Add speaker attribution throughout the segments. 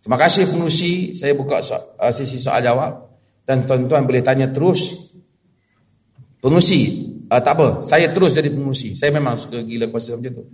Speaker 1: Terima kasih pengurusi, saya buka sesi soal jawab dan tuan-tuan boleh tanya terus. Pengurusi, tak apa, saya terus jadi pengurusi. Saya memang suka gila kuasa macam tu.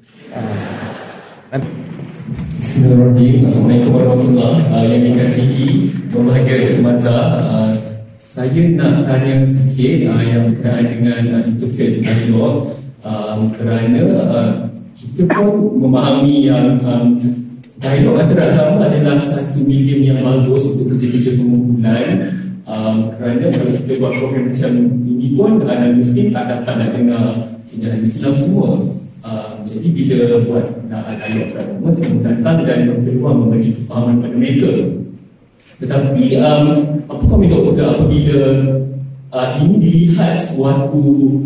Speaker 2: Bismillahirrahmanirrahim. Assalamualaikum warahmatullahi. Yang dikasihi berbahagia Datuk Mazhar, saya nak tanya sikit yang berkenaan dengan interface dialog, kerana kita pun memahami yang dialog antara agama adalah satu medium yang bagus untuk kerja-kerja pengumpulan. Kerana kalau kita buat program macam ini pun Muslim tak dapat nak dengar keindahan Islam semua. Jadi bila buat dialog agama, semua datang dan berpeluang memberi kefahaman kepada mereka. Tetapi apa komen doktor apabila ini dilihat suatu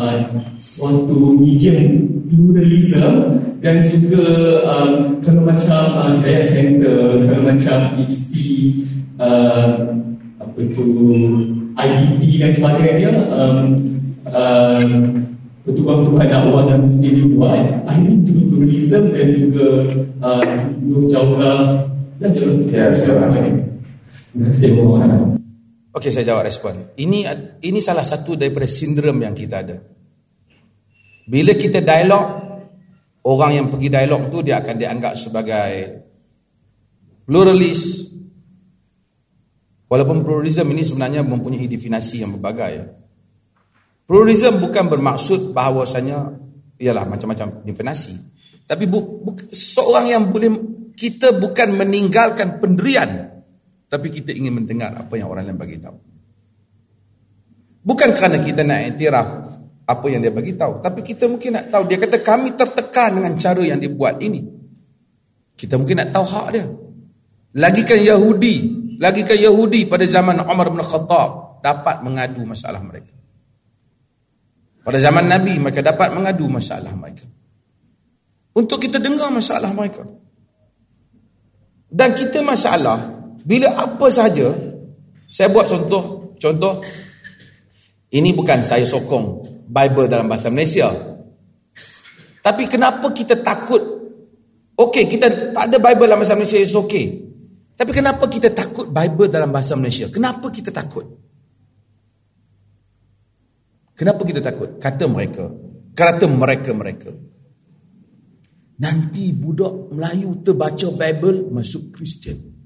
Speaker 2: medium pluralism dan juga kalau macam daya center, kalau macam isi apa itu IDP dan sebagainya, pertubuhan dakwah dan Muslim dibuat, ini pluralism dan juga jauhlah jauh. Terima kasih.
Speaker 1: Okey, saya jawab respon. Ini salah satu daripada sindrom yang kita ada. Bila kita dialog, orang yang pergi dialog tu dia akan dianggap sebagai pluralis. Walaupun pluralism ini sebenarnya mempunyai definisi yang berbagai. Pluralism bukan bermaksud bahawasanya ialah macam-macam definisi. Tapi seorang yang boleh, kita bukan meninggalkan pendirian, tapi kita ingin mendengar apa yang orang lain bagi tahu. Bukan kerana kita nak iktiraf apa yang dia bagi tahu, tapi kita mungkin nak tahu. Dia kata kami tertekan dengan cara yang dia buat ini. Kita mungkin nak tahu hak dia. Lagikan Yahudi pada zaman Umar bin Khattab dapat mengadu masalah mereka. Pada zaman Nabi mereka dapat mengadu masalah mereka. Untuk kita dengar masalah mereka. Dan kita masalah bila apa sahaja, saya buat contoh, ini bukan saya sokong Bible dalam bahasa Malaysia. Tapi kenapa kita takut? Okey, kita tak ada Bible dalam bahasa Malaysia, is okey. Tapi kenapa kita takut Bible dalam bahasa Malaysia? Kenapa kita takut? Kenapa kita takut? Kata mereka. Nanti budak Melayu terbaca Bible masuk Kristian.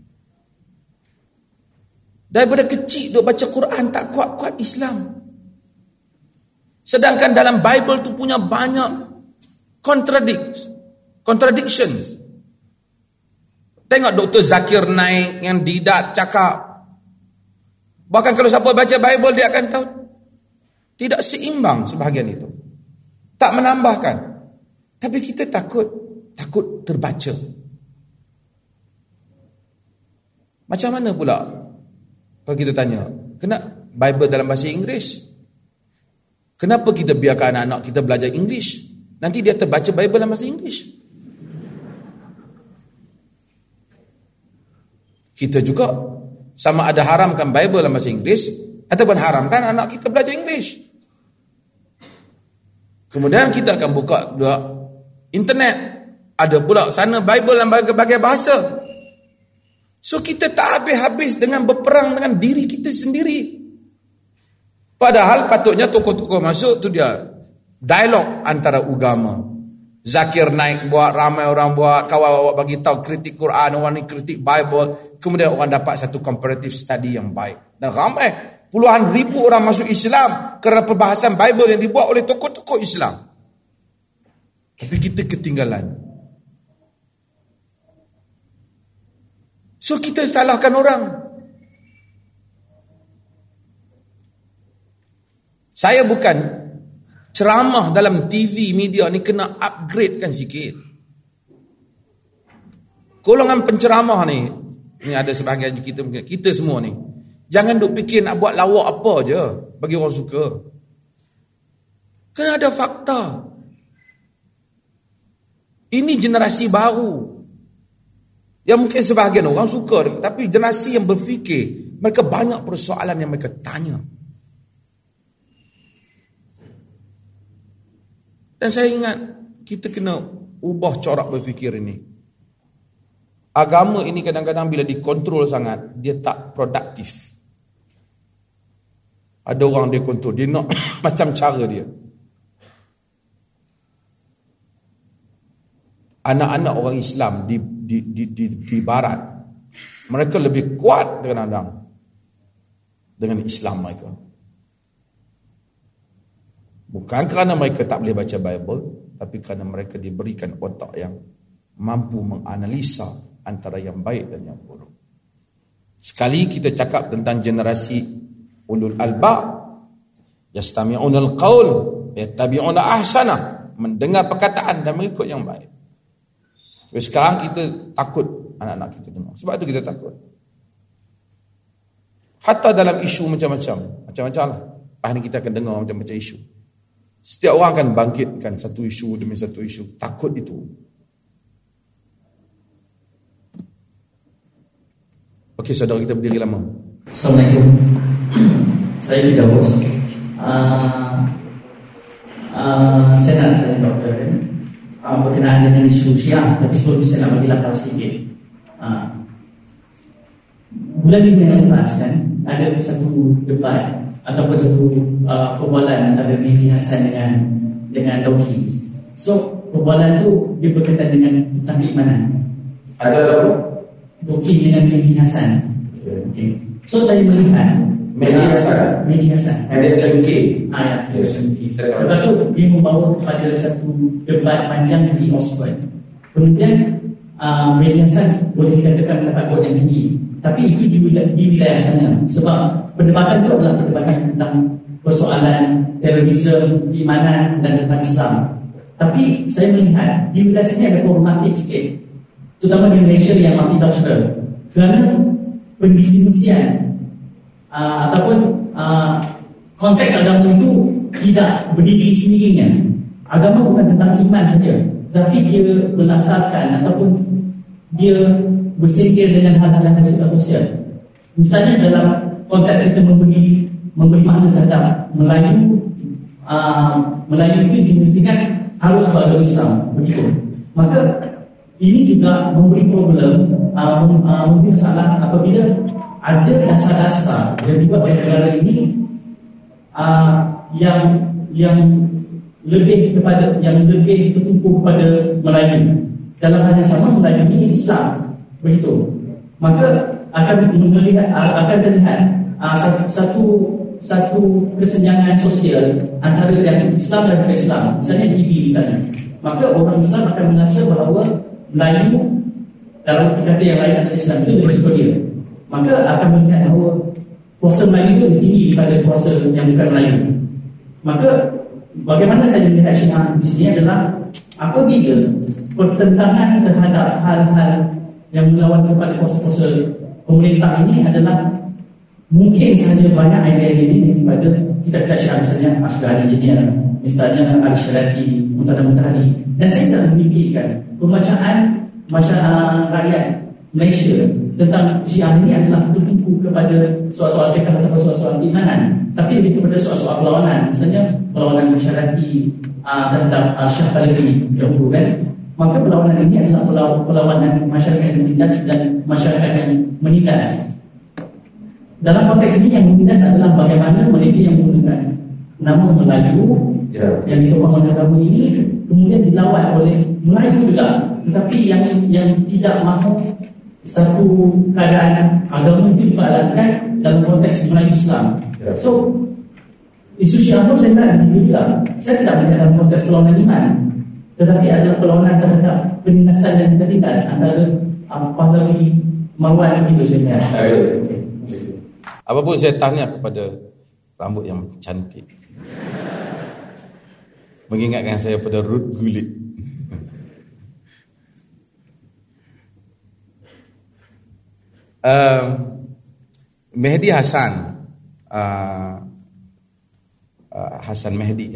Speaker 1: Daripada kecil duk baca Quran tak kuat-kuat Islam. Sedangkan dalam Bible tu punya banyak contradictions. Tengok Dr. Zakir Naik yang Didat cakap. Bahkan kalau siapa baca Bible dia akan tahu tidak seimbang sebahagian itu. Tak menambahkan. Tapi kita takut terbaca. Macam mana pula kalau kita tanya, kenapa Bible dalam bahasa Inggeris? Kenapa kita biarkan anak-anak kita belajar English? Nanti dia terbaca Bible dalam bahasa English. Kita juga sama ada haramkan Bible dalam bahasa Inggeris ataupun haramkan anak kita belajar English. Kemudian kita akan buka internet. Ada pula sana Bible dalam berbagai bahasa. So kita tak habis-habis dengan berperang dengan diri kita sendiri. Padahal patutnya tokoh-tokoh masuk tu dia dialog antara agama. Zakir Naik buat, ramai orang buat, kawan awak bagi tahu kritik Quran, orang ni kritik Bible, kemudian orang dapat satu comparative study yang baik. Dan ramai puluhan ribu orang masuk Islam kerana perbahasan Bible yang dibuat oleh tokoh-tokoh Islam. Tapi kita ketinggalan. So kita salahkan orang. Saya bukan ceramah dalam TV media ni kena upgrade kan sikit. Golongan penceramah ni ada sebahagian kita semua ni. Jangan duk fikir nak buat lawak apa je bagi orang suka. Kena ada fakta. Ini generasi baru. Yang mungkin sebahagian orang suka, tapi generasi yang berfikir, mereka banyak persoalan yang mereka tanya. Dan saya ingat kita kena ubah corak berfikir ini. agama ini kadang-kadang bila dikontrol sangat, dia tak produktif. Ada orang dia kontrol, dia nak macam cara dia. Anak-anak orang Islam di barat, mereka lebih kuat kadang-kadang dengan Islam mereka. Bukan kerana mereka tak boleh baca Bible, tapi kerana mereka diberikan otak yang mampu menganalisa antara yang baik dan yang buruk. Sekali kita cakap tentang generasi ulul albab, yastami'unal qaul yattabi'una ahsana, mendengar perkataan dan mengikut yang baik. Tapi sekarang kita takut anak-anak kita dengar. Sebab itu kita takut. Hatta dalam isu macam-macam lah. Lepas ni kita akan dengar macam-macam isu. Setiap orang akan bangkitkan satu isu demi satu isu. Takut itu. Okey, saudara kita berdiri lama.
Speaker 3: Assalamualaikum. Saya Firdaus. Saya nak tanya doktor berkenaan dengan isu Syiah, tapi sebelum saya nak bagi latar sedikit. Bulan minggu yang lepas kan, ada satu debat ataupun satu perbualan antara Mehdi Hasan dengan Dawkins. So perbualan tu dia berkaitan dengan tentang keimanan.
Speaker 1: Ada apa?
Speaker 3: Dawkins dengan Mehdi Hasan. Okay. So saya melihat Mehdi Hasan
Speaker 1: UK.
Speaker 3: Ya.
Speaker 1: Yes.
Speaker 3: Lepas tu dia membawa kepada satu debat panjang di Oxford. Kemudian Mehdi Hasan boleh dikatakan mendapat vote yang tinggi. Tapi itu di wilayah sana. Sebab perdebatan itu adalah perdebatan tentang persoalan terorisme, keimanan dan tentang Islam. Tapi saya melihat di wilayah sini ada problematik sikit, terutama di Malaysia yang multicultural. Kerana pendefinisian ataupun konteks agama itu tidak berdiri sendirinya. Agama bukan tentang iman saja, tetapi dia melatarkan ataupun dia bersingkir dengan hal-hal yang bersifat sosial. Misalnya dalam konteks kita memberi makna terhadap Melayu, Melayu itu dimestikan harus beragama Islam, begitu. Maka ini juga memberi problem, memberi masalah apabila ada dasar-dasar yang dibuat oleh negara ini yang lebih tertumpu kepada Melayu. Dalam hal yang sama, Melayu ini Islam, begitu. Maka akan terlihat satu kesenjangan sosial antara yang Islam dan bukan Islam. Misalnya DB misalnya. Maka orang Islam akan merasa bahawa Melayu dalam arti kata yang lain adalah Islam itu lebih superior. Maka akan melihat bahawa kuasa Melayu itu lebih tinggi daripada kuasa yang bukan Melayu. Maka bagaimana saya melihat Syiah di sini adalah apabila pertentangan terhadap hal-hal yang melawan kepada kuasa-kuasa pemerintah ini adalah mungkin sahaja banyak idea ini daripada kita Syiah, misalnya Asghari Engineer, misalnya Ali Syarati, Muntada Mutahari. Dan saya tidak memikirkan pembacaan masyarakat rakyat Malaysia tentang Syiah ini adalah tertumpu kepada soal-soal fiqh atau soal-soal keimanan, tapi lebih kepada soal-soal perlawanan, misalnya perlawanan masyarakat terhadap Syah Pahlavi dahulu kan. Maka perlawanan ini adalah perlawanan masyarakat yang menindas dan masyarakat yang menindas. Dalam konteks ini yang menindas adalah bagaimana mereka yang menggunakan nama Melayu yang ditopang oleh agama ini kemudian dilawan oleh Melayu juga, tetapi yang tidak mahu satu keadaan agama itu diperadakan dalam konteks Melayu Islam. So isu Syiah pun saya nak juga. Saya tidak melihat dalam konteks perlawanan iman, tetapi adalah perlawanan terhadap penindasan dan tertindas antara Pahlavi Marwan begitu saya lihat.
Speaker 1: Apapun saya tanya kepada rambut yang cantik, mengingatkan saya pada Ruth Gullit. Mehdi Hasan, Hasan Mehdi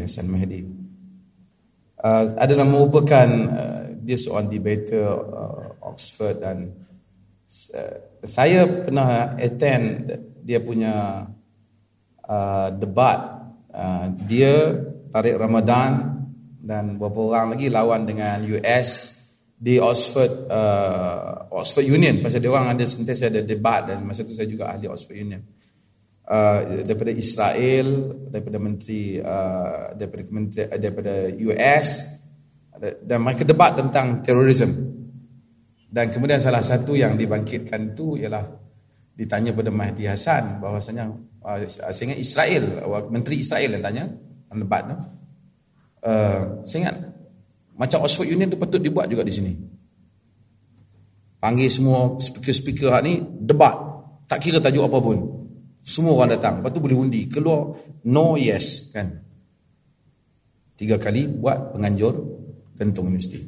Speaker 1: adalah merupakan dia seorang debater Oxford, dan saya pernah attend dia punya debat. Dia, Tariq Ramadan dan beberapa orang lagi lawan dengan US di Oxford Union, pasal dia orang ada sentiasa ada debat, dan masa tu saya juga ahli Oxford Union. Daripada Israel, daripada menteri daripada US, dan mereka debat tentang terorisme. Dan kemudian salah satu yang dibangkitkan tu ialah ditanya pada Mahdi Hassan bahawasanya saya ingat Israel, menteri Israel yang tanya debat tu. Saya ingat macam Oxford Union tu patut dibuat juga di sini. Panggil semua speaker-speaker ni debat, tak kira tajuk apa pun. Semua orang datang, lepas tu boleh undi, keluar no yes kan. 3 kali buat penganjur gantung universiti.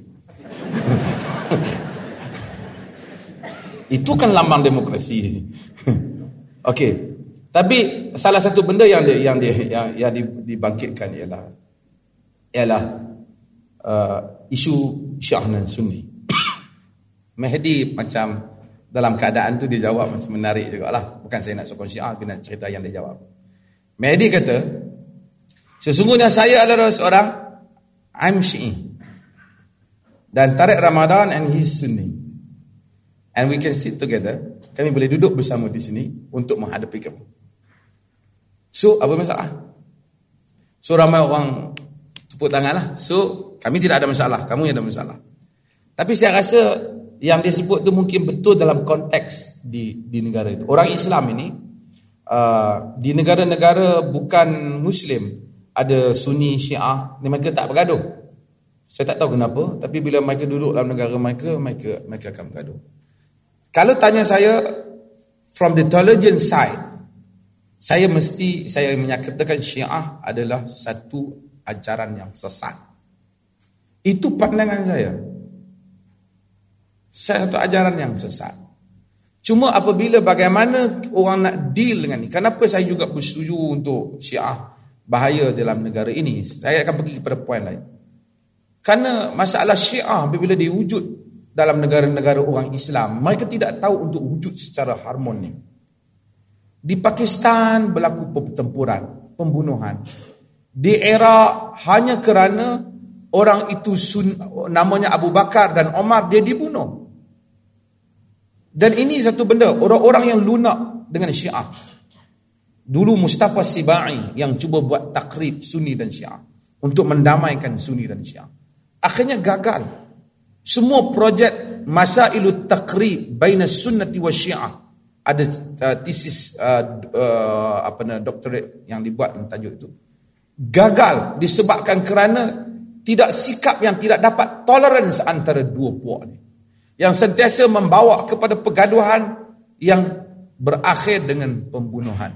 Speaker 1: Itu kan lambang demokrasi. Okey. Tapi salah satu benda yang dibangkitkan ialah isu Syiah dan Sunni. Mahdi macam dalam keadaan tu dia jawab macam menarik jugalah. Bukan saya nak sokong Syiah, tapi nak cerita yang dia jawab. Mahdi kata, sesungguhnya saya adalah seorang I'm Syi'i, dan Tariq Ramadan and he's Sunni, and we can sit together. Kami boleh duduk bersama di sini untuk menghadapi kamu. So apa masalah? So ramai orang tepuk tangan lah. So kami tidak ada masalah, kamu yang ada masalah. Tapi saya rasa yang dia sebut tu mungkin betul dalam konteks di negara itu. Orang Islam ini di negara-negara bukan Muslim, ada Sunni, Syiah, mereka tak bergaduh. Saya tak tahu kenapa, tapi bila mereka duduk dalam negara mereka akan bergaduh. Kalau tanya saya from the theologian side, saya menyatakan Syiah adalah satu ajaran yang sesat. Itu pandangan saya. Satu ajaran yang sesat. Cuma apabila bagaimana orang nak deal dengan ni, kenapa saya juga bersetuju untuk Syiah bahaya dalam negara ini, saya akan pergi kepada poin lain. Kerana masalah Syiah bila dia wujud dalam negara-negara orang Islam, mereka tidak tahu untuk wujud secara harmoni. Di Pakistan berlaku pertempuran, pembunuhan. Di era hanya kerana orang itu namanya Abu Bakar dan Omar, dia dibunuh. Dan ini satu benda, orang-orang yang lunak dengan Syiah. Dulu Mustafa Sibai yang cuba buat takrib Sunni dan Syiah untuk mendamaikan Sunni dan Syiah, akhirnya gagal. Semua projek Masailut Takrib baina Sunnati wa Syiah, ada tesis doktorate yang dibuat dengan tajuk itu, gagal disebabkan kerana tidak sikap yang tidak dapat tolerance antara dua puak ni, yang sentiasa membawa kepada pergaduhan yang berakhir dengan pembunuhan.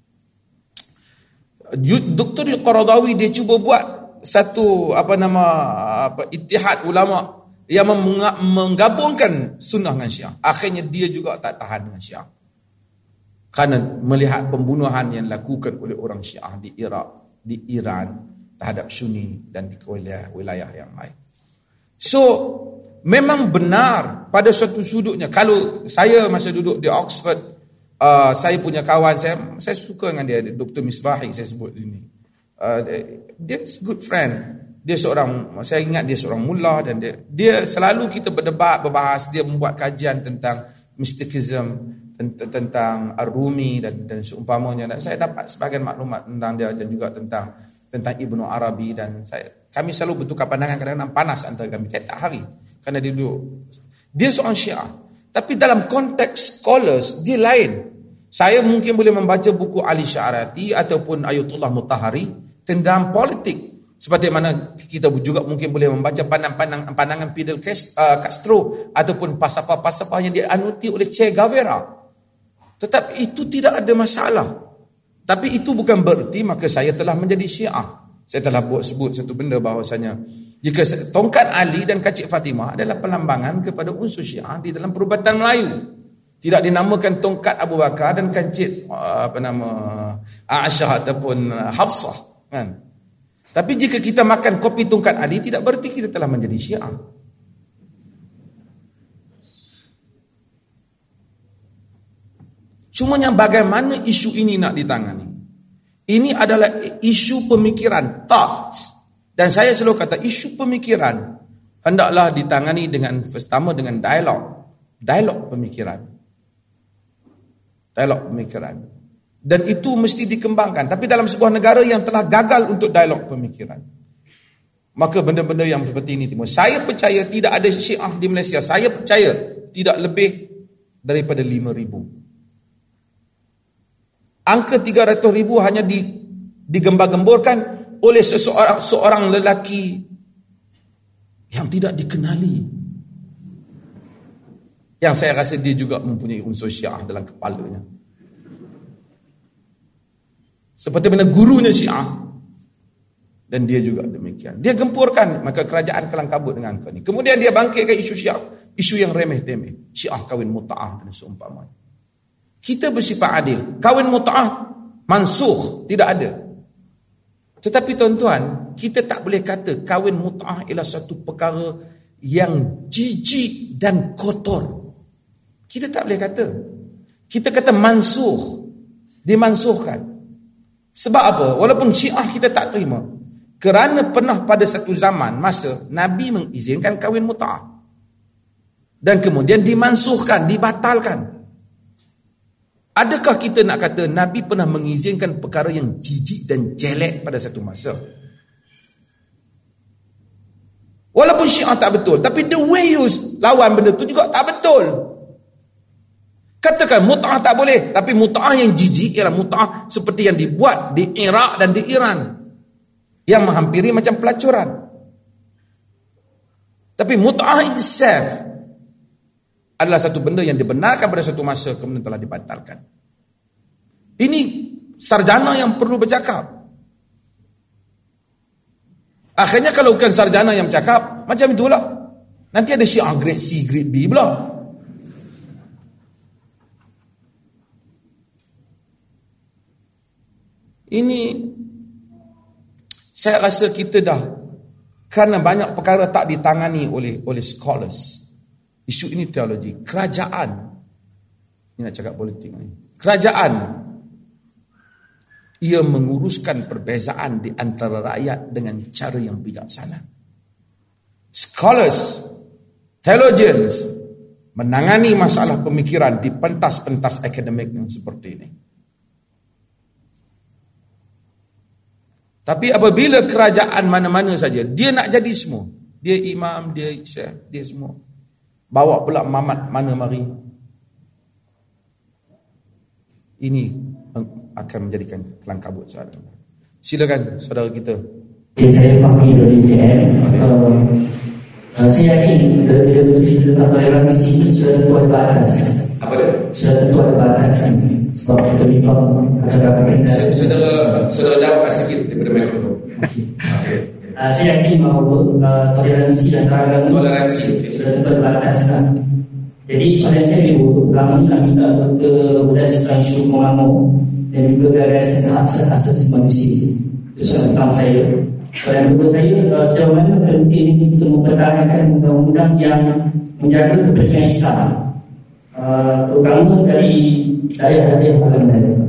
Speaker 1: Dr. Qaradawi dia cuba buat satu ittihad ulama yang menggabungkan sunnah dengan Syiah. Akhirnya dia juga tak tahan dengan Syiah, kerana melihat pembunuhan yang dilakukan oleh orang Syiah di Iraq, di Iran terhadap Sunni dan di wilayah yang lain. So memang benar pada suatu sudutnya. Kalau saya masa duduk di Oxford, saya punya kawan, saya suka dengan dia, Dr. Misbahi saya sebut ini. Dia good friend. Saya ingat dia seorang mullah, dan dia selalu kita berdebat, berbahas, dia membuat kajian tentang mysticism, tentang Ar-Rumi dan seumpamanya, dan saya dapat sebagian maklumat tentang dia, dan juga tentang Ibnu Arabi, dan kami selalu bertukar pandangan, kadang-kadang panas antara kami tiap hari kerana dia seorang Syiah, tapi dalam konteks scholars dia lain. Saya mungkin boleh membaca buku Ali Syarati ataupun Ayatullah Mutahari tentang politik, seperti mana kita juga mungkin boleh membaca pandangan Fidel Castro ataupun falsafah-falsafah yang dianuti oleh Che Guevara. Tetapi itu tidak ada masalah. Tapi itu bukan bererti maka saya telah menjadi Syiah. Saya telah sebut satu benda bahawasanya jika tongkat Ali dan kacik Fatimah adalah pelambangan kepada unsur Syiah di dalam perubatan Melayu. Tidak dinamakan tongkat Abu Bakar dan kacik Aisyah ataupun Hafsah, kan? Tapi jika kita makan kopi tongkat Ali, tidak berarti kita telah menjadi Syiah. Cumanya bagaimana isu ini nak ditangani? Ini adalah isu pemikiran, thoughts. Dan saya selalu kata isu pemikiran hendaklah ditangani dengan pertama dengan dialog pemikiran. Dan itu mesti dikembangkan. Tapi dalam sebuah negara yang telah gagal untuk dialog pemikiran, maka benda-benda yang seperti ini timbul. Saya percaya tidak ada Syiah di Malaysia. Saya percaya tidak lebih daripada 5,000. Angka 300,000 hanya digembar-gemborkan oleh seorang lelaki yang tidak dikenali. Yang saya rasa dia juga mempunyai unsur Syiah dalam kepalanya. Seperti mana gurunya Syiah. Dan dia juga demikian. Dia gempurkan, maka kerajaan kelang kabut dengan angka ini. Kemudian dia bangkitkan isu Syiah, isu yang remeh-temeh. Syiah kahwin mut'ah dan seumpamanya. Kita bersifat adil. Kahwin mut'ah mansukh, tidak ada. Tetapi tuan-tuan, kita tak boleh kata kahwin mut'ah ialah satu perkara yang jijik dan kotor. Kita tak boleh kata. Kita kata mansukh, dimansukhkan. Sebab apa? Walaupun Syiah kita tak terima. Kerana pernah pada satu zaman masa Nabi mengizinkan kahwin mut'ah. Dan kemudian dimansukhkan, dibatalkan. Adakah kita nak kata Nabi pernah mengizinkan perkara yang jijik dan jelek pada satu masa? Walaupun Syiah tak betul, tapi the way you lawan benda tu juga tak betul. Katakan mut'ah tak boleh, tapi mut'ah yang jijik ialah mut'ah seperti yang dibuat di Iraq dan di Iran, yang menghampiri macam pelacuran. Tapi mut'ah itself adalah satu benda yang dibenarkan pada satu masa kemudian telah dibatalkan. Ini sarjana yang perlu bercakap. Akhirnya kalau bukan sarjana yang bercakap, macam itulah. Nanti ada Syiah grade C, grade B pula. Ini saya rasa kita dah, kerana banyak perkara tak ditangani oleh scholars. Isu ini teologi. Kerajaan, ini nak cakap politik ni. Kerajaan, ia menguruskan perbezaan di antara rakyat dengan cara yang bijaksana. Scholars, theologians, menangani masalah pemikiran di pentas-pentas akademik yang seperti ini. Tapi apabila kerajaan mana-mana saja, dia nak jadi semua. Dia imam, dia syekh, dia semua. Bawa pula mamat mana mari. Ini akan menjadikan kelang kabut saudara. Silakan saudara kita.
Speaker 3: Saya Fahmi dari UKM. Saya yakin bila bercerita tentang toleransi itu sudah tentu ada batas.
Speaker 1: Apa dia?
Speaker 3: Sudah tentu ada batas. Sebab kita bimbang
Speaker 1: saudara jawab sikit daripada mikrofon. Okay.
Speaker 3: Saya yakin bahawa toleransi dan keragaman sudah tentu ada batas kan. Jadi soalan saya dulu lama ni nak minta berdasarkan isu mengamuk dan juga gagasan hak asasi manusia. Itu soalan pertama saya. Soalan kedua saya, sejauh mana penting kita mempertahankan undang-undang yang menjaga kepentingan Islam, terutama dari daerah-daerah agama.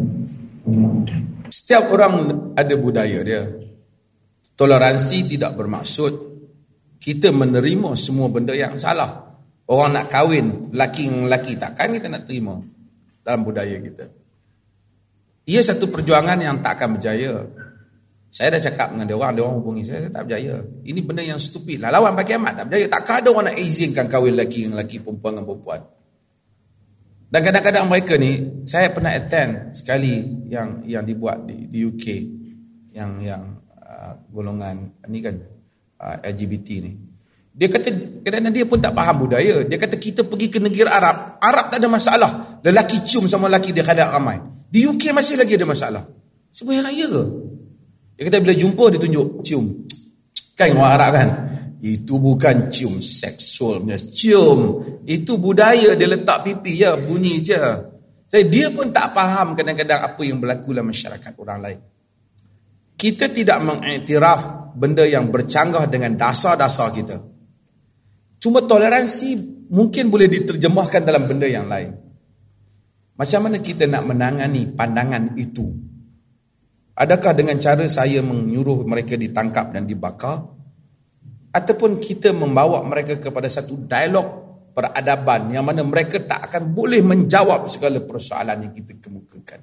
Speaker 1: Setiap orang ada budaya dia. Toleransi tidak bermaksud kita menerima semua benda yang salah. Orang nak kahwin lelaki dengan lelaki, takkan kita nak terima dalam budaya kita. Ia satu perjuangan yang tak akan berjaya. Saya dah cakap dengan dia orang hubungi saya tak berjaya. Ini benda yang stupid lah. Lawan bagi amat tak berjaya. Takkan ada orang nak izinkan kahwin lelaki dengan lelaki, perempuan dengan perempuan. Dan kadang-kadang mereka ni, saya pernah attend sekali yang dibuat di UK, yang golongan ni kan LGBT ni. Dia kata kadang-kadang dia pun tak faham budaya. Dia kata kita pergi ke negara Arab tak ada masalah. Lelaki cium sama lelaki dia kadang ramai. Di UK masih lagi ada masalah. Sebuah raya ke? Dia kata bila jumpa dia tunjuk cium. Kan orang Arab kan? Itu bukan cium seksual punya cium. Itu budaya, dia letak pipi je, bunyi je. Jadi dia pun tak faham kadang-kadang apa yang berlaku dalam masyarakat orang lain. Kita tidak mengiktiraf benda yang bercanggah dengan dasar-dasar kita. Cuma toleransi mungkin boleh diterjemahkan dalam benda yang lain. Macam mana kita nak menangani pandangan itu? Adakah dengan cara saya menyuruh mereka ditangkap dan dibakar? ataupun kita membawa mereka kepada satu dialog peradaban yang mana mereka tak akan boleh menjawab segala persoalan yang kita kemukakan.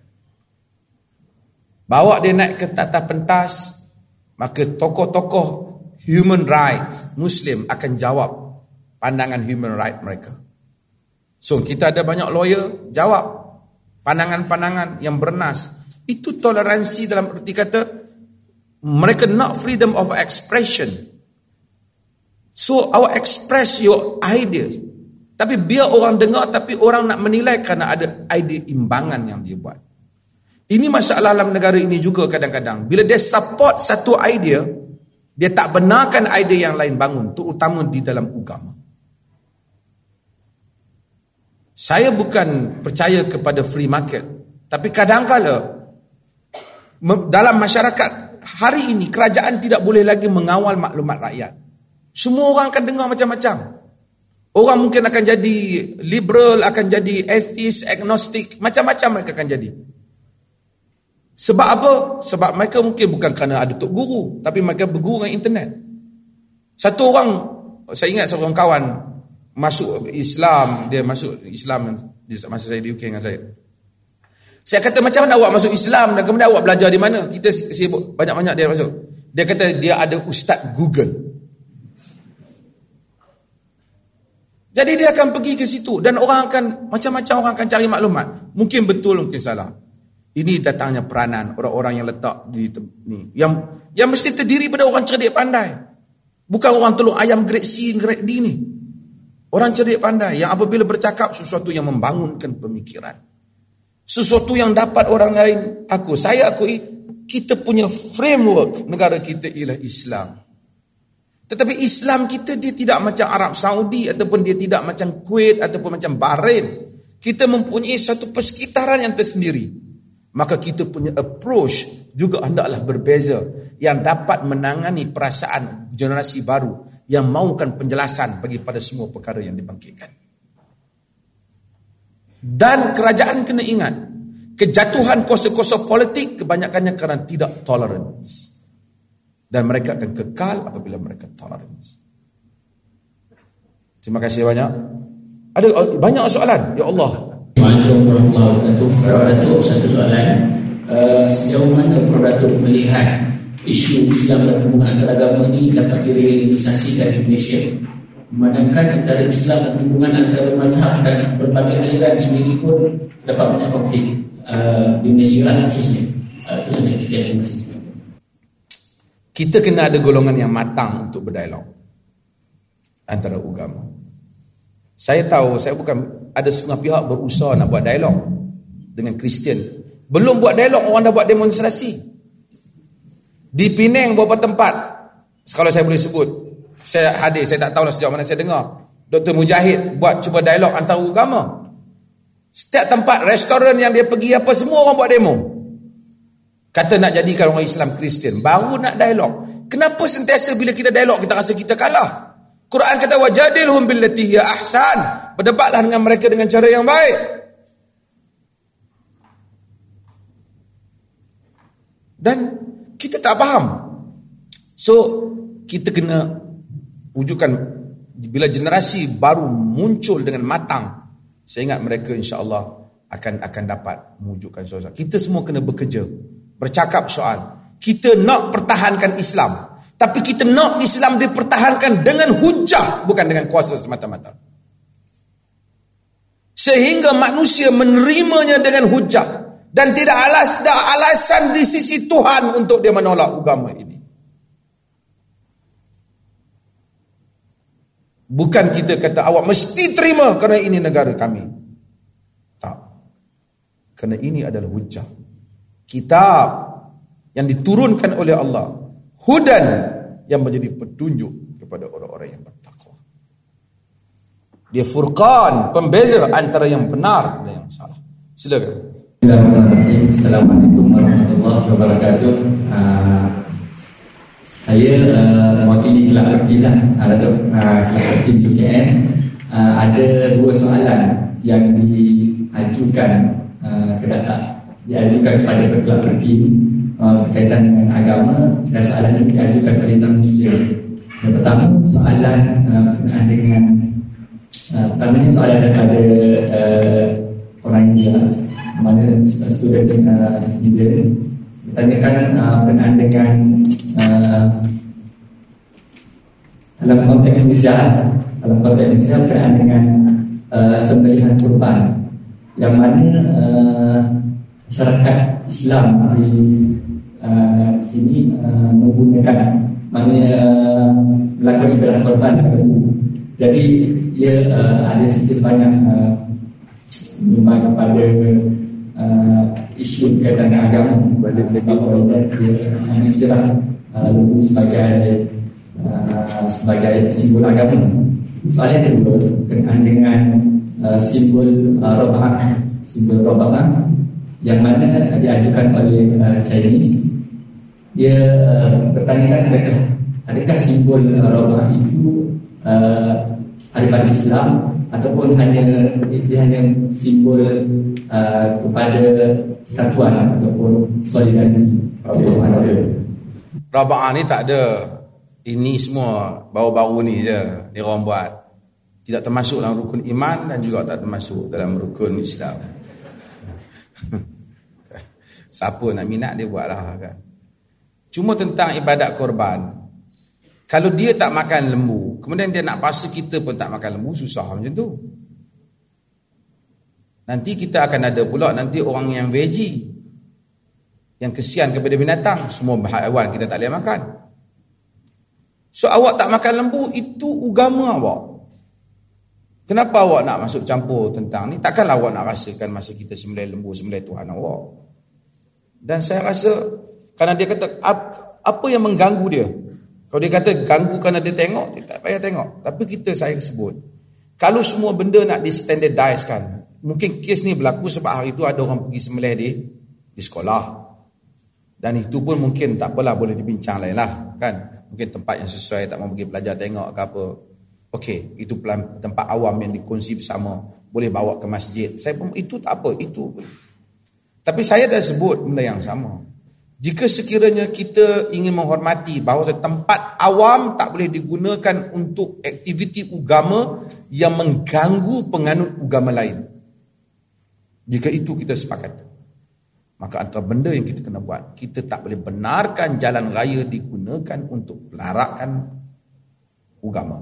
Speaker 1: Bawa dia naik ke atas pentas, maka tokoh-tokoh human rights Muslim akan jawab pandangan human right mereka. So kita ada banyak lawyer jawab pandangan-pandangan yang bernas. Itu toleransi dalam erti kata mereka nak freedom of expression. So our express your ideas. Tapi biar orang dengar, tapi orang nak menilai kerana ada idea imbangan yang dia buat. Ini masalah dalam negara ini juga kadang-kadang. Bila dia support satu idea, dia tak benarkan idea yang lain bangun, terutama di dalam agama. Saya bukan percaya kepada free market, tapi kadang-kala dalam masyarakat hari ini kerajaan tidak boleh lagi mengawal maklumat rakyat. Semua orang akan dengar macam-macam. Orang mungkin akan jadi liberal, akan jadi atheist, agnostik, macam-macam mereka akan jadi. Sebab apa? Sebab mereka mungkin bukan kerana ada tok guru, tapi mereka berguru dengan internet. Satu orang, saya ingat seorang kawan masuk Islam, dia masuk Islam masa saya di UK dengan saya. Saya kata, macam mana awak masuk Islam dan kemudian awak belajar di mana? Kita sibuk banyak-banyak dia masuk. Dia kata dia ada Ustaz Google. Jadi dia akan pergi ke situ dan orang akan macam-macam orang akan cari maklumat. Mungkin betul, mungkin salah. Ini datangnya peranan orang-orang yang letak di ni, yang mesti terdiri pada orang cerdik pandai. Bukan orang telur ayam grade C, grade D ni. Orang cerdik pandai yang apabila bercakap sesuatu yang membangunkan pemikiran. Sesuatu yang dapat orang lain saya akui kita punya framework negara kita ialah Islam. Tetapi Islam kita dia tidak macam Arab Saudi ataupun dia tidak macam Kuwait ataupun macam Bahrain. Kita mempunyai satu persekitaran yang tersendiri. Maka kita punya approach juga hendaklah berbeza yang dapat menangani perasaan generasi baru yang mahukan penjelasan bagi pada semua perkara yang dibangkitkan. Dan kerajaan kena ingat, kejatuhan kuasa-kuasa politik kebanyakannya kerana tidak tolerance. Dan mereka akan kekal apabila mereka tolerance. Terima kasih banyak. Ada banyak soalan, ya Allah.
Speaker 3: Assalamualaikum warahmatullahi wabarakatuh. Datuk, satu soalan. Sejauh mana Prof. Datuk melihat isu Islam dan hubungan antaragama ini dapat direalisasikan di Malaysia? Memandangkan antara Islam dan hubungan antara mazhab dan berbagai aliran sendiri pun dapat banyak konflik di Malaysia lah khususnya. Itu saja, sekian, terima kasih.
Speaker 1: Kita kena ada golongan yang matang untuk berdialog antara agama. Saya tahu, saya bukan ada setengah pihak berusaha nak buat dialog dengan Kristian. Belum buat dialog, orang dah buat demonstrasi. Di Penang beberapa tempat, kalau saya boleh sebut, saya hadir, saya tak tahulah sejauh mana saya dengar. Dr. Mujahid buat cuba dialog antara agama. Setiap tempat, restoran yang dia pergi apa, semua orang buat demo. Kata nak jadikan orang Islam Kristian, baru nak dialog. Kenapa sentiasa bila kita dialog kita rasa kita kalah? Quran kata wajadilhum billati hiya ahsan, berdebatlah dengan mereka dengan cara yang baik. Dan kita tak faham. So kita kena wujudkan bila generasi baru muncul dengan matang, saya ingat mereka insya-Allah akan dapat mewujudkan sesuatu. Kita semua kena bekerja, bercakap soal kita nak pertahankan Islam, tapi kita nak Islam dipertahankan dengan hujah, bukan dengan kuasa semata-mata. Sehingga manusia menerimanya dengan hujah dan tidak alasan di sisi Tuhan untuk dia menolak agama ini. Bukan kita kata awak mesti terima kerana ini negara kami. Tak. Kerana ini adalah hujah. Kitab yang diturunkan oleh Allah, hudan yang menjadi petunjuk kepada orang-orang yang bertakwa. Dia furqan, pembeza antara yang benar dan yang salah. Silakan.
Speaker 3: Bismillahirrahmanirrahim. Assalamualaikum warahmatullahi wabarakatuh. Saya mewakili Kelab Ertin Datuk Kelab Ertin UKM. Ada dua soalan yang diajukan kepada Kelab Ertin berkaitan dengan agama, dan soalan ini diajukan oleh non-Muslim.
Speaker 2: Yang pertama soalan berkenaan dengan pertamanya soalan daripada orang India, mana student India bertanyakan berkenaan dengan dalam konteks Indonesia berkenaan dengan sembelihan kurban, yang mana masyarakat Islam di sini menggunakan melakukan ibadah korban lembu. Jadi ia ada sedikit banyak menyumbang kepada isu berkaitan dengan agama, sebab orang dia menjelaskan lembu sebagai simbol agama. Soalan yang kedua berkenaan dengan simbol Raba'ah yang mana diajukan oleh Chinese. Dia bertanyakan adakah simbol Raba'ah itu daripada Islam ataupun dia hanya simbol kepada kesatuan ataupun solidariti.
Speaker 1: Raba'ah ni tak ada. Ini semua baru-baru ni je dia orang buat. Tidak termasuk dalam rukun iman dan juga tak termasuk dalam rukun Islam. Siapa nak minat dia buatlah kan. Cuma tentang ibadat korban, kalau dia tak makan lembu, kemudian dia nak paksa kita pun tak makan lembu, susah macam tu. Nanti kita akan ada pula nanti orang yang veggie, yang kesian kepada binatang, semua haiwan kita tak boleh makan. So awak tak makan lembu, itu agama awak. Kenapa awak nak masuk campur tentang ni? Takkanlah awak nak rasakan masa kita sembelih lembu, sembelih Tuhan awak. Dan saya rasa, kerana dia kata, apa yang mengganggu dia? Kalau dia kata ganggu kerana dia tengok, dia tak payah tengok. Tapi saya sebut, kalau semua benda nak di-standardizekan, mungkin kes ni berlaku sebab hari tu ada orang pergi sembelih di sekolah. Dan itu pun mungkin tak apalah, boleh dibincang lain lah kan. Mungkin tempat yang sesuai, tak mau pergi pelajar tengok ke apa. Okey, itu tempat awam yang dikongsi bersama, boleh bawa ke masjid. Itu tak apa, itu boleh. Tapi saya dah sebut benda yang sama. Jika sekiranya kita ingin menghormati bahawa tempat awam tak boleh digunakan untuk aktiviti agama yang mengganggu penganut agama lain. Jika itu kita sepakat, maka antara benda yang kita kena buat, kita tak boleh benarkan jalan raya digunakan untuk pelarakan agama.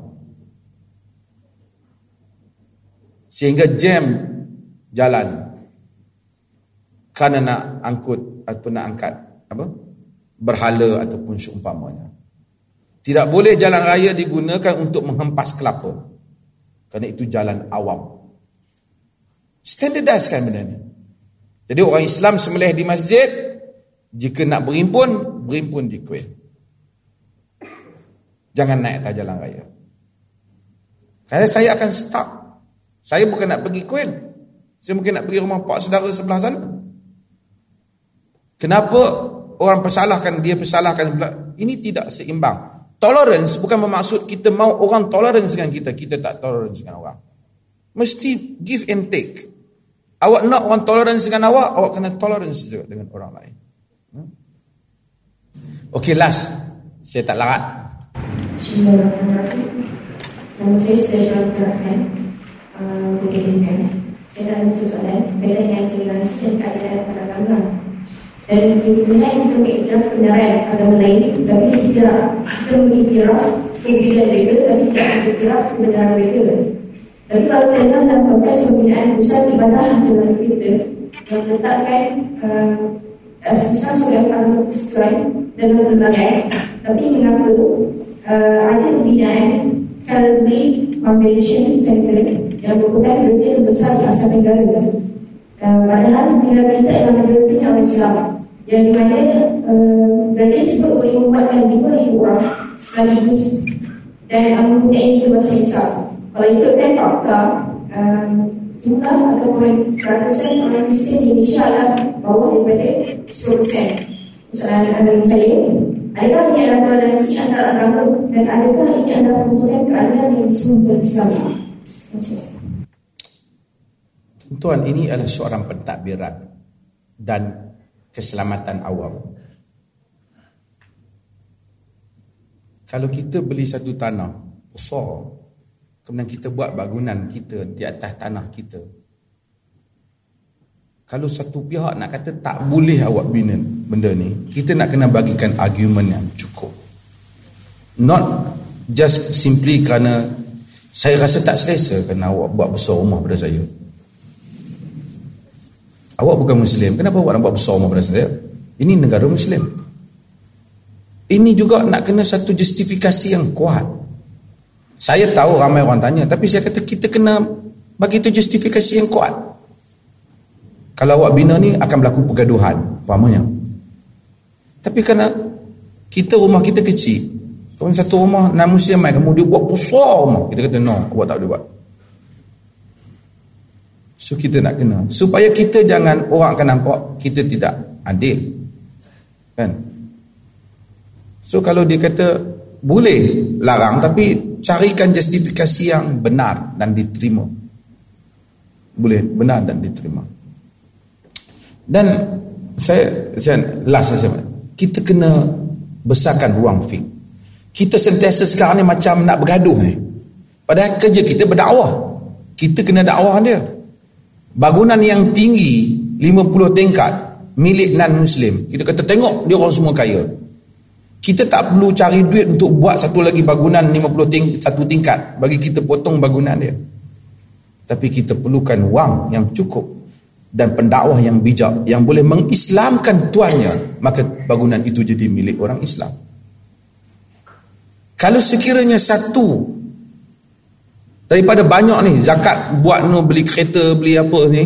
Speaker 1: Sehingga jam jalan kerana nak angkut ataupun nak angkat berhala ataupun seumpamanya. Tidak boleh jalan raya digunakan untuk menghempas kelapa, kerana itu jalan awam. Standardiskan benda ni. Jadi orang Islam sembelih di masjid, jika nak berimpun di kuil. Jangan naik atas jalan raya. Kerana saya akan stop. Saya bukan nak pergi kuil, saya mungkin nak pergi rumah pak saudara sebelah sana. Kenapa orang dia persalahkan pula? Ini tidak seimbang. Tolerance bukan bermaksud kita mau orang tolerance dengan kita tak tolerance dengan orang. Mesti give and take. Awak nak orang tolerance dengan awak kena tolerance juga dengan orang lain. Okey, last. Saya tak larat.
Speaker 4: Bismillahirrahmanirrahim. Nama saya sudah terangkan berkaitan. Saya nak ada soalan berkaitan dengan toleransi dan keadaan beragama. Dan kita mengiktiraf kebenaran agama lain, tapi kita mengiktiraf kebenaran mereka, tapi tidak mengiktiraf kebenaran mereka. Tapi kalau dalam konteks pembinaan pusat ibadah dalam kita yang meletakkan Islam sebagai agama Islam dalam lembaga, tapi mengaku ada pembinaan Calvary Convention Center yang merupakan gereja terbesar di Asia Tenggara. Padahal bila kita yang majoritinya orang Islam, yang dimana gereja tersebut boleh membuatkan 5,000 orang sekaligus dan mempunyai bahasa Islam. Kalau ikutkan fakta, jumlah ataupun peratusan orang Kristian di Indonesia adalah bawah daripada 10%. Soalan saya, adakah ini adalah toleransi antara agama dan adakah ini adalah hubungan keadaan yang disebut Islam? Terima kasih.
Speaker 1: Tuan, ini adalah seorang pentadbiran dan keselamatan awam. Kalau kita beli satu tanah besar, kemudian kita buat bangunan kita di atas tanah kita, kalau satu pihak nak kata tak boleh awak bina benda ni, kita nak kena bagikan argument yang cukup. Not just simply kerana saya rasa tak selesa kerana awak buat besar rumah pada saya. Awak bukan Muslim, kenapa awak nak buat besar rumah pada saya? Ini negara Muslim. Ini juga nak kena satu justifikasi yang kuat. Saya tahu ramai orang tanya, tapi saya kata kita kena bagi tu justifikasi yang kuat. Kalau awak bina ni akan berlaku pergaduhan, umpamanya. Tapi kerana kita rumah kita kecil, kemudian satu rumah non-Muslim mai, kamu dia buat besar rumah, kita kata no, awak tak boleh buat. So kita nak kena, supaya kita jangan, orang akan nampak kita tidak adil, kan? So kalau dia kata boleh larang, tapi carikan justifikasi yang benar dan diterima. Boleh benar dan diterima. Dan saya kita kena besarkan ruang fik. Kita sentiasa sekarang ni macam nak bergaduh ni. Padahal kerja kita berdakwah. Kita kena dakwah dia. Bangunan yang tinggi 50 tingkat milik non-Muslim, kita kata tengok dia orang semua kaya. Kita tak perlu cari duit untuk buat satu lagi bangunan 50 satu tingkat bagi kita potong bangunan dia. Tapi kita perlukan wang yang cukup dan pendakwah yang bijak yang boleh mengislamkan tuannya, maka bangunan itu jadi milik orang Islam. Kalau sekiranya satu daripada banyak ni zakat buat ni, beli kereta, beli apa ni,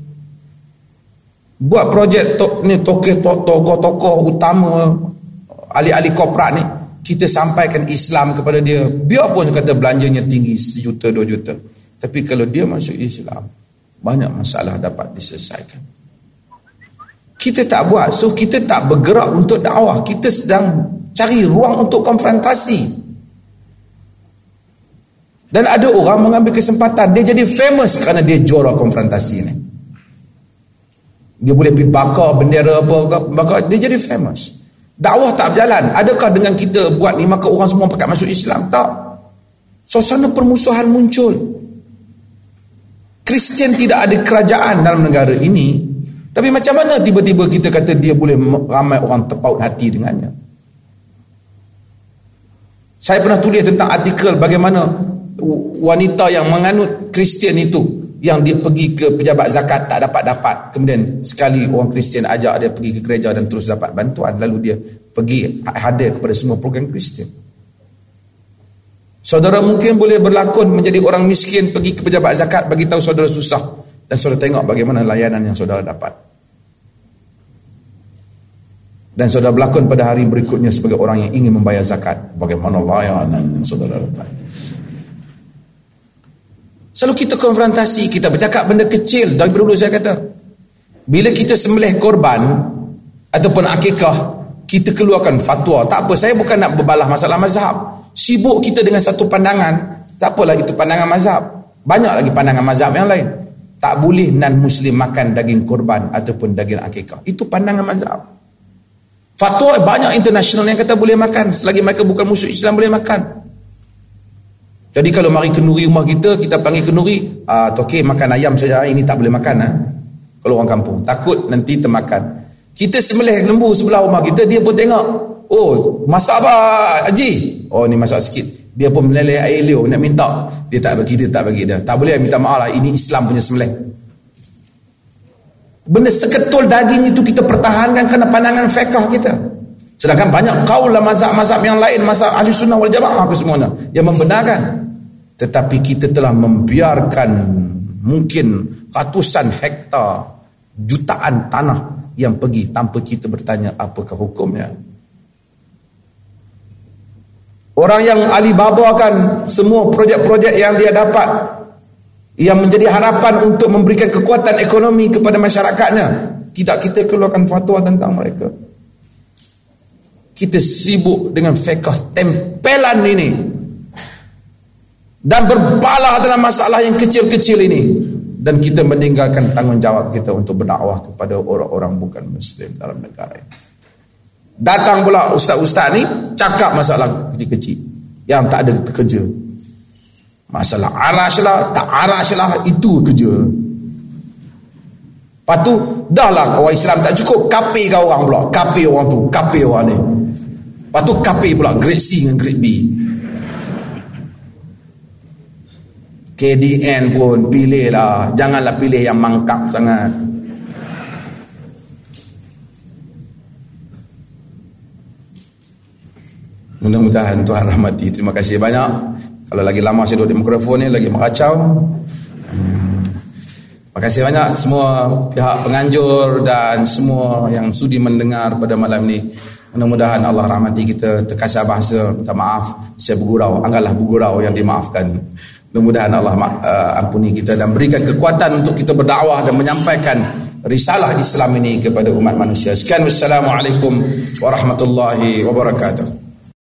Speaker 1: buat projek ni, tokoh-tokoh utama, ahli-ahli korporat ni, kita sampaikan Islam kepada dia, biarpun kata belanjanya tinggi 1 juta 2 juta, tapi kalau dia masuk Islam, banyak masalah dapat diselesaikan. Kita tak buat, so kita tak bergerak untuk dakwah, kita sedang cari ruang untuk konfrontasi. Dan ada orang mengambil kesempatan, dia jadi famous kerana dia juara konfrontasi ni. Dia boleh pergi bakar bendera apa, dia jadi famous. Dakwah tak berjalan. Adakah dengan kita buat ni maka orang semua pakat masuk Islam? Tak. Suasana permusuhan muncul. Kristian tidak ada kerajaan dalam negara ini, tapi macam mana tiba-tiba kita kata dia boleh ramai orang terpaut hati dengannya? Saya pernah tulis tentang artikel bagaimana wanita yang menganut Kristian itu, yang dia pergi ke pejabat zakat tak dapat-dapat, kemudian sekali orang Kristian ajak dia pergi ke gereja dan terus dapat bantuan, lalu dia pergi hadir kepada semua program Kristian. Saudara mungkin boleh berlakon menjadi orang miskin, pergi ke pejabat zakat bagi tahu saudara susah, dan saudara tengok bagaimana layanan yang saudara dapat, dan saudara berlakon pada hari berikutnya sebagai orang yang ingin membayar zakat, bagaimana layanan yang saudara dapat. Selalu kita konfrontasi, kita bercakap benda kecil. Dari dulu saya kata, bila kita sembelih korban ataupun akikah, kita keluarkan fatwa. Tak apa, saya bukan nak berbalah masalah mazhab. Sibuk kita dengan satu pandangan, tak apalah itu pandangan mazhab. Banyak lagi pandangan mazhab yang lain. Tak boleh non-Muslim makan daging korban ataupun daging akikah. Itu pandangan mazhab. Fatwa banyak international yang kata boleh makan, selagi mereka bukan musuh Islam boleh makan. Jadi kalau mari kenduri rumah kita, kita panggil kenduri, okey makan ayam saja, ini tak boleh makan. Kalau orang kampung, takut nanti termakan. Kita sembelih lembu sebelah rumah kita, dia pun tengok, oh masak apa Haji? Oh ni masak sikit. Dia pun meleleh air liur nak minta, dia tak bagi dia. Tak boleh, minta maaf lah, ini Islam punya sembelih. Benda seketul daging itu kita pertahankan kerana pandangan fiqh kita. Sedangkan banyak kaul dalam mazhab-mazhab yang lain, mazhab ahli sunnah wal jamaah ke semuanya, yang membenarkan. Tetapi kita telah membiarkan mungkin ratusan hektar, jutaan tanah yang pergi tanpa kita bertanya apakah hukumnya. Orang yang Alibaba kan semua projek-projek yang dia dapat, yang menjadi harapan untuk memberikan kekuatan ekonomi kepada masyarakatnya, tidak kita keluarkan fatwa tentang mereka. Kita sibuk dengan fiqh tempelan ini dan berbalah dalam masalah yang kecil-kecil ini, dan kita meninggalkan tanggungjawab kita untuk berdakwah kepada orang-orang bukan Muslim dalam negara ini. Datang pula ustaz-ustaz ni cakap masalah kecil-kecil yang tak ada kerja. Masalah arash lah, tak arash lah, itu kerja. Lepas tu dah lah orang Islam tak cukup, kafir kau orang pula, kafir orang tu, kafir orang ni. Lepas tu kafir pula grade C dengan grade B. KDN pun pilih lah, janganlah pilih yang mangkap sangat. Mudah-mudahan Tuhan rahmati. Terima kasih banyak. Kalau lagi lama saya duduk di mikrofon ni lagi meracau. Terima kasih banyak semua pihak penganjur dan semua yang sudi mendengar pada malam ni. Mudah-mudahan Allah rahmati kita. Terkasar bahasa, minta maaf saya bergurau, anggaplah bergurau yang dimaafkan. Mudah-mudahan Allah ampuni kita dan berikan kekuatan untuk kita berdakwah dan menyampaikan risalah Islam ini kepada umat manusia. Sekian, wassalamualaikum warahmatullahi wabarakatuh.